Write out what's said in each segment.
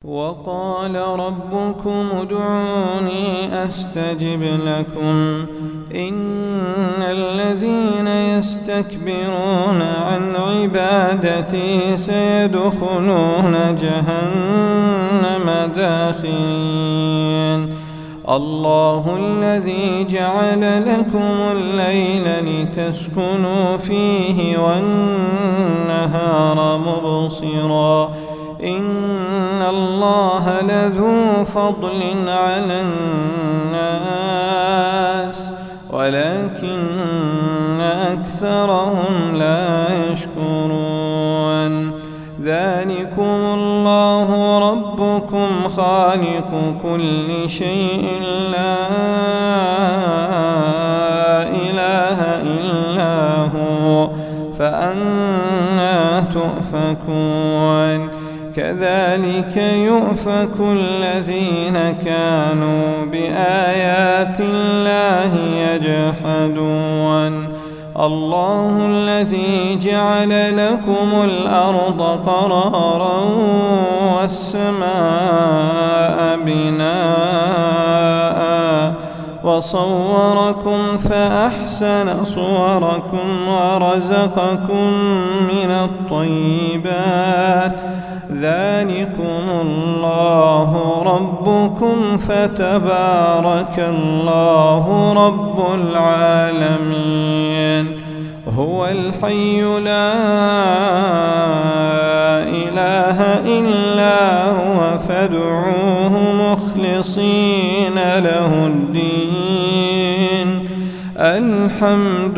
وقال ربكم ادعوني أستجب لكم إن الذين يستكبرون عن عبادتي سيدخلون جهنم داخرين الله الذي جعل لكم الليل لتسكنوا فيه والنهار مبصرا إن الله لذو فضل على الناس ولكن أكثرهم لا يشكرون ذلكم الله ربكم خالق كل شيء لا إله إلا هو فأنى تؤفكون كذلك يؤفك الذين كانوا بآيات الله يجحدون الله الذي جعل لكم الأرض قرارا والسماء بناء وصوركم فأحسن صوركم ورزقكم من الطيبات ذلكم الله ربكم فتبارك الله رب العالمين هو الحي لا إله إلا هو فادعوه مخلصين له الدين الحمد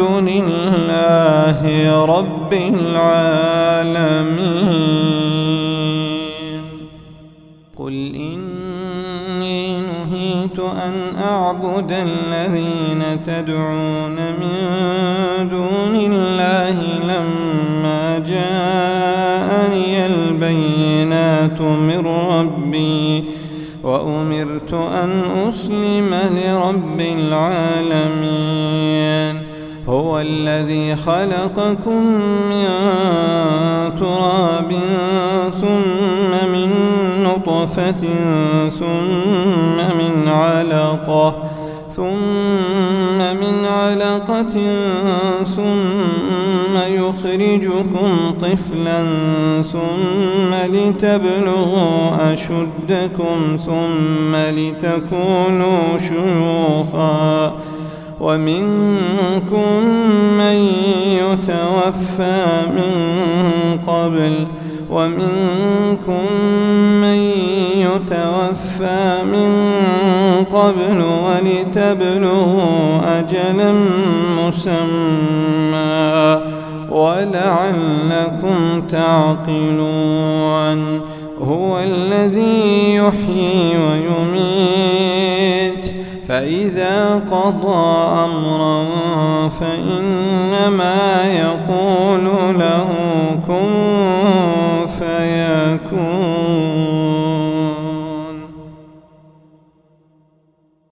لله رب العالمين قل إني نهيت أن أعبد الذين تدعون من دون الله لما جاءني البينات من ربي وأمرت أن أسلم لرب العالمين هو الذي خلقكم من تراب ثم من نطفة ثم من علقة ثم يخرجكم طفلا ثم لتبلغوا أشدكم ثم لتكونوا شيوخا ومنكم من يتوفى من قبل ولتبلغوا أجلا مسمى ولعلكم تعقلون هو الذي يحيي ويميت فإذا قضى أمرا فإنما يقول له كن فيكون